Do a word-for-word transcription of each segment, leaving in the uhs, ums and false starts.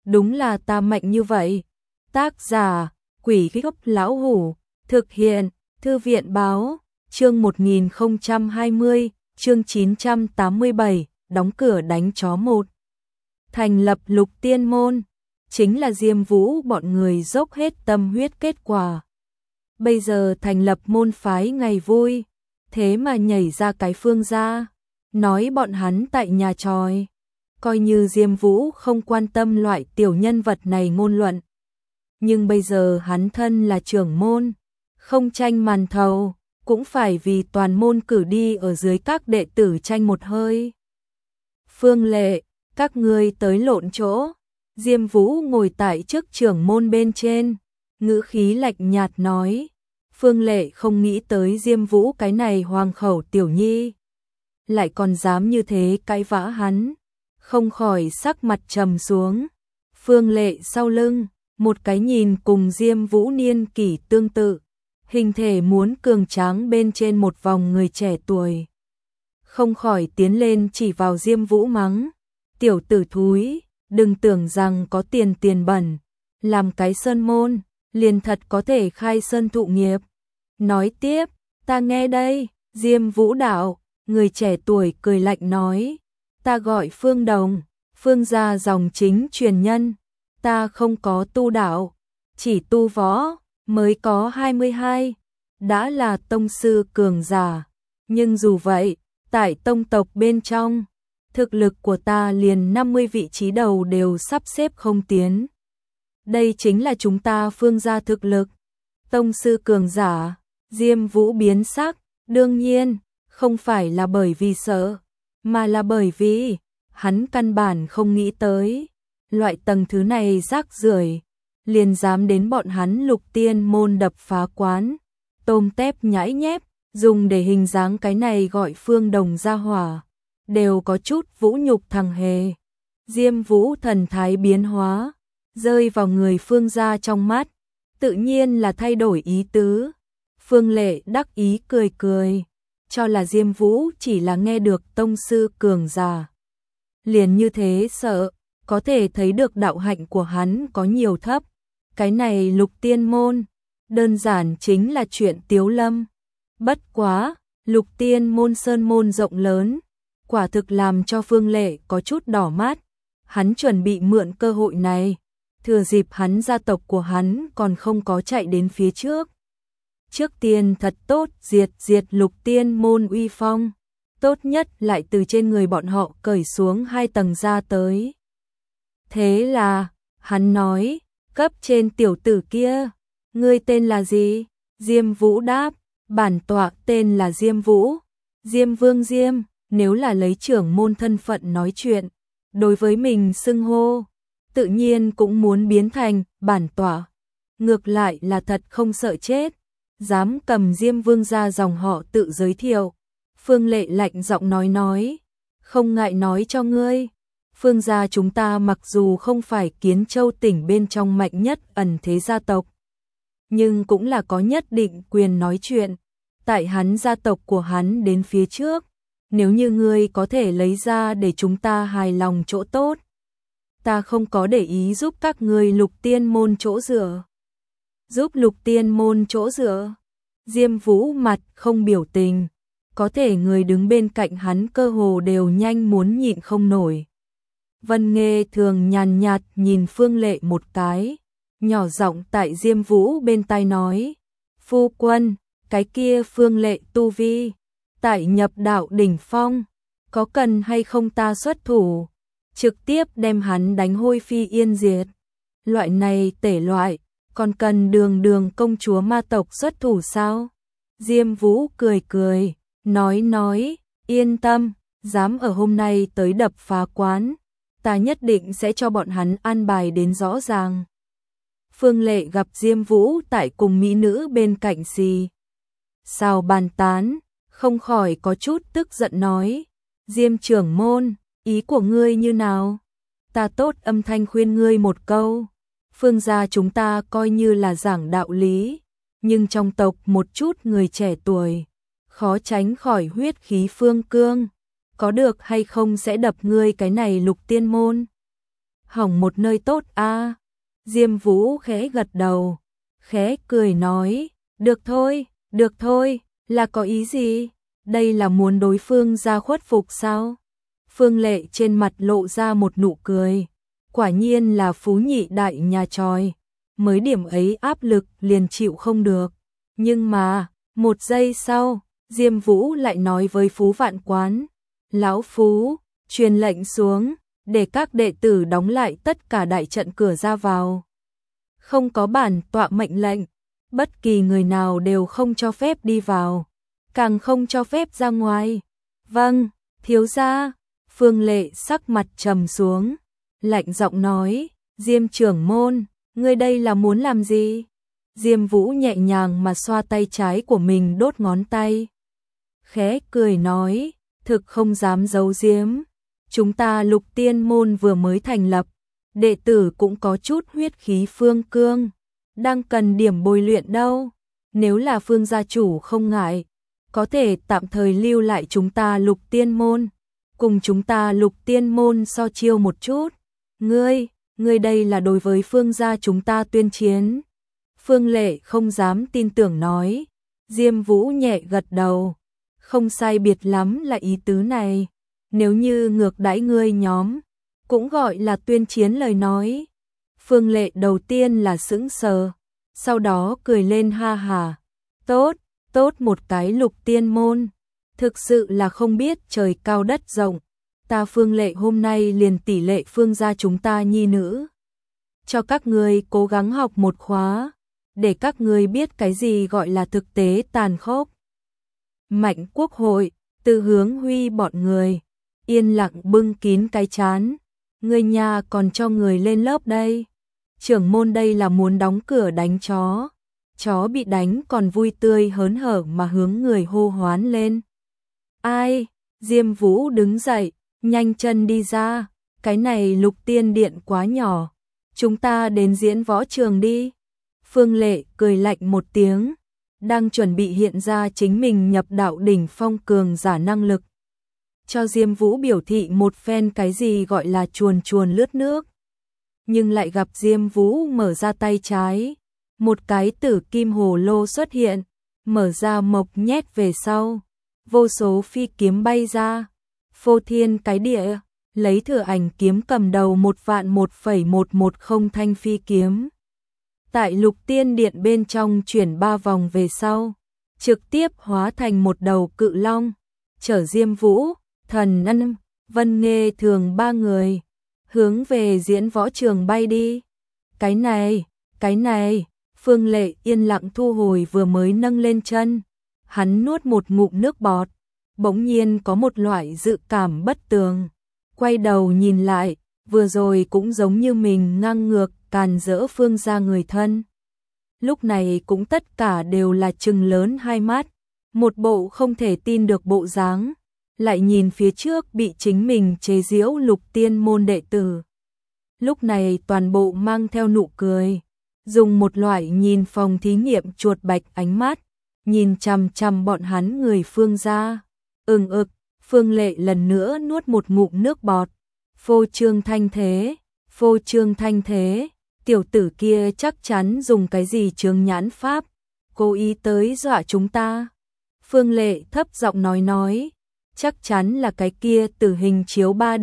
đúng là ta mạnh như vậy. Tác giả, Quỷ Gốc Lão Hủ, thực hiện, Thư viện Báo, chương một nghìn không trăm hai mươi, chương chín trăm tám mươi bảy, đóng cửa đánh chó một. Thành lập Lục Tiên Môn, chính là Diêm Vũ bọn người dốc hết tâm huyết kết quả. Bây giờ thành lập môn phái ngày vui, thế mà nhảy ra cái Phương gia, nói bọn hắn tại nhà tròi. Coi như Diêm Vũ không quan tâm loại tiểu nhân vật này ngôn luận. Nhưng bây giờ hắn thân là trưởng môn, không tranh màn thầu, cũng phải vì toàn môn cử đi ở dưới các đệ tử tranh một hơi. Phương Lệ, các ngươi tới lộn chỗ. Diêm Vũ ngồi tại trước trưởng môn bên trên, ngữ khí lạnh nhạt nói. Phương Lệ không nghĩ tới Diêm Vũ cái này hoàng khẩu tiểu nhi, lại còn dám như thế cãi vã hắn, không khỏi sắc mặt trầm xuống. Phương Lệ sau lưng, một cái nhìn cùng Diêm Vũ niên kỷ tương tự, hình thể muốn cường tráng bên trên một vòng người trẻ tuổi. Không khỏi tiến lên chỉ vào Diêm Vũ mắng, tiểu tử thúi, đừng tưởng rằng có tiền tiền bẩn, làm cái sơn môn, liền thật có thể khai sơn thụ nghiệp. Nói tiếp, ta nghe đây. Diêm Vũ đạo, người trẻ tuổi cười lạnh nói, ta gọi Phương Đồng, Phương gia dòng chính truyền nhân, ta không có tu đạo, chỉ tu võ, mới có hai mươi hai, đã là tông sư cường giả, nhưng dù vậy, tại tông tộc bên trong, thực lực của ta liền năm mươi vị trí đầu đều sắp xếp không tiến. Đây chính là chúng ta Phương gia thực lực. Tông sư cường giả. Diêm Vũ biến sắc, đương nhiên, không phải là bởi vì sợ, mà là bởi vì hắn căn bản không nghĩ tới, loại tầng thứ này rác rưởi, liền dám đến bọn hắn Lục Tiên Môn đập phá quán, tôm tép nhãi nhép, dùng để hình dáng cái này gọi Phương Đồng gia hỏa, đều có chút vũ nhục thằng hề. Diêm Vũ thần thái biến hóa, rơi vào người Phương gia trong mắt, tự nhiên là thay đổi ý tứ. Phương Lệ đắc ý cười cười, cho là Diêm Vũ chỉ là nghe được tông sư cường giả, liền như thế sợ, có thể thấy được đạo hạnh của hắn có nhiều thấp. Cái này Lục Tiên Môn, đơn giản chính là chuyện tiếu lâm. Bất quá, Lục Tiên Môn sơn môn rộng lớn, quả thực làm cho Phương Lệ có chút đỏ mắt. Hắn chuẩn bị mượn cơ hội này, thừa dịp hắn gia tộc của hắn còn không có chạy đến phía trước. Trước tiên thật tốt diệt diệt Lục Tiên Môn uy phong, tốt nhất lại từ trên người bọn họ cởi xuống hai tầng ra tới. Thế là, hắn nói, cấp trên tiểu tử kia, ngươi tên là gì? Diêm Vũ đáp, bản tọa tên là Diêm Vũ, Diêm Vương Diêm, nếu là lấy trưởng môn thân phận nói chuyện, đối với mình xưng hô, tự nhiên cũng muốn biến thành bản tọa. Ngược lại là thật không sợ chết, dám cầm Diêm Vương ra dòng họ tự giới thiệu. Phương Lệ lạnh giọng nói nói, không ngại nói cho ngươi, Phương gia chúng ta mặc dù không phải Kiến Châu tỉnh bên trong mạnh nhất ẩn thế gia tộc, nhưng cũng là có nhất định quyền nói chuyện. Tại hắn gia tộc của hắn đến phía trước, nếu như ngươi có thể lấy ra để chúng ta hài lòng chỗ tốt, ta không có để ý giúp các ngươi Lục Tiên Môn chỗ dựa. Giúp Lục Tiên Môn chỗ dựa? Diêm Vũ mặt không biểu tình, có thể người đứng bên cạnh hắn cơ hồ đều nhanh muốn nhịn không nổi. Vân Nghê thường nhàn nhạt nhìn Phương Lệ một cái, nhỏ giọng tại Diêm Vũ bên tai nói, phu quân, cái kia Phương Lệ tu vi, tại nhập đạo đỉnh phong, có cần hay không ta xuất thủ, trực tiếp đem hắn đánh hôi phi yên diệt. Loại này tể loại, còn cần đường đường công chúa ma tộc xuất thủ sao? Diêm Vũ cười cười, nói nói, yên tâm, dám ở hôm nay tới đập phá quán, ta nhất định sẽ cho bọn hắn an bài đến rõ ràng. Phương Lệ gặp Diêm Vũ tại cùng mỹ nữ bên cạnh xì xào bàn tán, không khỏi có chút tức giận nói, Diêm trưởng môn, ý của ngươi như nào? Ta tốt âm thanh khuyên ngươi một câu, Phương gia chúng ta coi như là giảng đạo lý, nhưng trong tộc một chút người trẻ tuổi, khó tránh khỏi huyết khí phương cương, có được hay không sẽ đập ngươi cái này Lục Tiên Môn. hỏng một nơi tốt a. Diêm Vũ khẽ gật đầu, khẽ cười nói, được thôi, được thôi, là có ý gì? Đây là muốn đối phương ra khuất phục sao? Phương Lệ trên mặt lộ ra một nụ cười, quả nhiên là phú nhị đại nhà tròi, mới điểm ấy áp lực liền chịu không được. Nhưng mà, một giây sau, Diêm Vũ lại nói với Phú Vạn Quán, lão Phú, truyền lệnh xuống, để các đệ tử đóng lại tất cả đại trận cửa ra vào. Không có bản tọa mệnh lệnh, bất kỳ người nào đều không cho phép đi vào, càng không cho phép ra ngoài. Vâng, thiếu gia. Phương Lệ sắc mặt trầm xuống, lạnh giọng nói, Diêm trưởng môn, ngươi đây là muốn làm gì? Diêm Vũ nhẹ nhàng mà xoa tay trái của mình đốt ngón tay, khẽ cười nói, thực không dám giấu giếm, chúng ta Lục Tiên môn vừa mới thành lập, đệ tử cũng có chút huyết khí phương cương, đang cần điểm bồi luyện đâu. Nếu là Phương gia chủ không ngại, có thể tạm thời lưu lại chúng ta Lục Tiên môn, cùng chúng ta Lục Tiên môn so chiêu một chút. Ngươi, ngươi đây là đối với Phương gia chúng ta tuyên chiến. Phương Lệ không dám tin tưởng nói. Diêm Vũ nhẹ gật đầu, không sai biệt lắm là ý tứ này. Nếu như ngược đãi ngươi nhóm, cũng gọi là tuyên chiến lời nói. Phương Lệ đầu tiên là sững sờ, sau đó cười lên ha hà. Tốt, tốt một cái Lục Tiên môn, thực sự là không biết trời cao đất rộng. Ta Phương Lệ hôm nay liền tỷ lệ Phương gia chúng ta nhi nữ, cho các ngươi cố gắng học một khóa, để các ngươi biết cái gì gọi là thực tế tàn khốc. Mạnh Quốc hội, Từ Hướng Huy bọn người, yên lặng bưng kín cái chán. Người nhà còn cho người lên lớp đây. Trưởng môn đây là muốn đóng cửa đánh chó. Chó bị đánh còn vui tươi hớn hở mà hướng người hô hoán lên. Ai? Diêm Vũ đứng dậy, nhanh chân đi ra. Cái này Lục Tiên điện quá nhỏ, chúng ta đến diễn võ trường đi. Phương Lệ cười lạnh một tiếng, đang chuẩn bị hiện ra chính mình nhập đạo đỉnh phong cường giả năng lực, cho Diêm Vũ biểu thị một phen cái gì gọi là chuồn chuồn lướt nước. Nhưng lại gặp Diêm Vũ mở ra tay trái, một cái tử kim hồ lô xuất hiện, mở ra mộc nhét về sau, vô số phi kiếm bay ra, phô thiên cái địa, lấy Thừa Ảnh kiếm cầm đầu một vạn một phẩy một một không thanh phi kiếm. Tại Lục Tiên điện bên trong chuyển ba vòng về sau, trực tiếp hóa thành một đầu cự long, chở Diêm Vũ, Thần Ân, Vân Nghê Thường ba người, hướng về diễn võ trường bay đi. Cái này, cái này, Phương Lệ yên lặng thu hồi vừa mới nâng lên chân, hắn nuốt một ngụm nước bọt, bỗng nhiên có một loại dự cảm bất tường, quay đầu nhìn lại, vừa rồi cũng giống như mình ngang ngược càn rỡ Phương gia người thân. Lúc này cũng tất cả đều là trừng lớn hai mắt, một bộ không thể tin được bộ dáng, lại nhìn phía trước bị chính mình chế giễu Lục Tiên môn đệ tử. Lúc này toàn bộ mang theo nụ cười, dùng một loại nhìn phòng thí nghiệm chuột bạch ánh mắt, nhìn chằm chằm bọn hắn người Phương gia. Ừng ực, Phương Lệ lần nữa nuốt một ngụm nước bọt. Phô trương thanh thế, phô trương thanh thế, tiểu tử kia chắc chắn dùng cái gì trương nhãn pháp, cố ý tới dọa chúng ta. Phương Lệ thấp giọng nói nói, chắc chắn là cái kia tử hình chiếu ba D.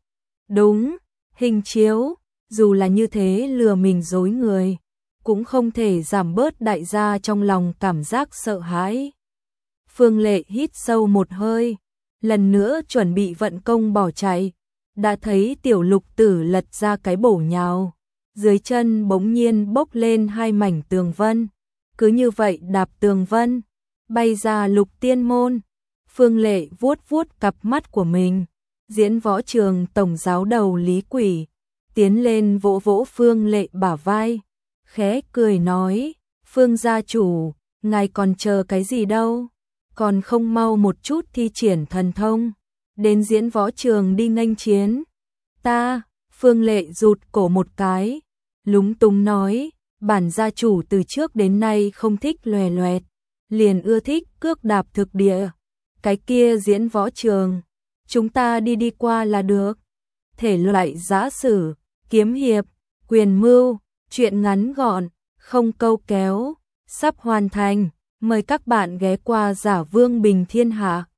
Đúng, hình chiếu, dù là như thế lừa mình dối người, cũng không thể giảm bớt đại gia trong lòng cảm giác sợ hãi. Phương Lệ hít sâu một hơi, lần nữa chuẩn bị vận công bỏ chạy, đã thấy tiểu Lục tử lật ra cái bổ nhào, dưới chân bỗng nhiên bốc lên hai mảnh tường vân, cứ như vậy đạp tường vân, bay ra Lục Tiên môn. Phương Lệ vuốt vuốt cặp mắt của mình, diễn võ trường tổng giáo đầu Lý Quỷ, tiến lên vỗ vỗ Phương Lệ bả vai, khẽ cười nói, Phương gia chủ, ngài còn chờ cái gì đâu, còn không mau một chút thi triển thần thông, đến diễn võ trường đi nghênh chiến. Ta, Phương Lệ rụt cổ một cái, lúng túng nói, bản gia chủ từ trước đến nay không thích lòe loẹt, liền ưa thích cước đạp thực địa. Cái kia diễn võ trường, chúng ta đi đi qua là được. Thể loại giã sử, kiếm hiệp, quyền mưu, truyện ngắn gọn, không câu kéo, sắp hoàn thành. Mời các bạn ghé qua Giả Vương Bình Thiên Hạ.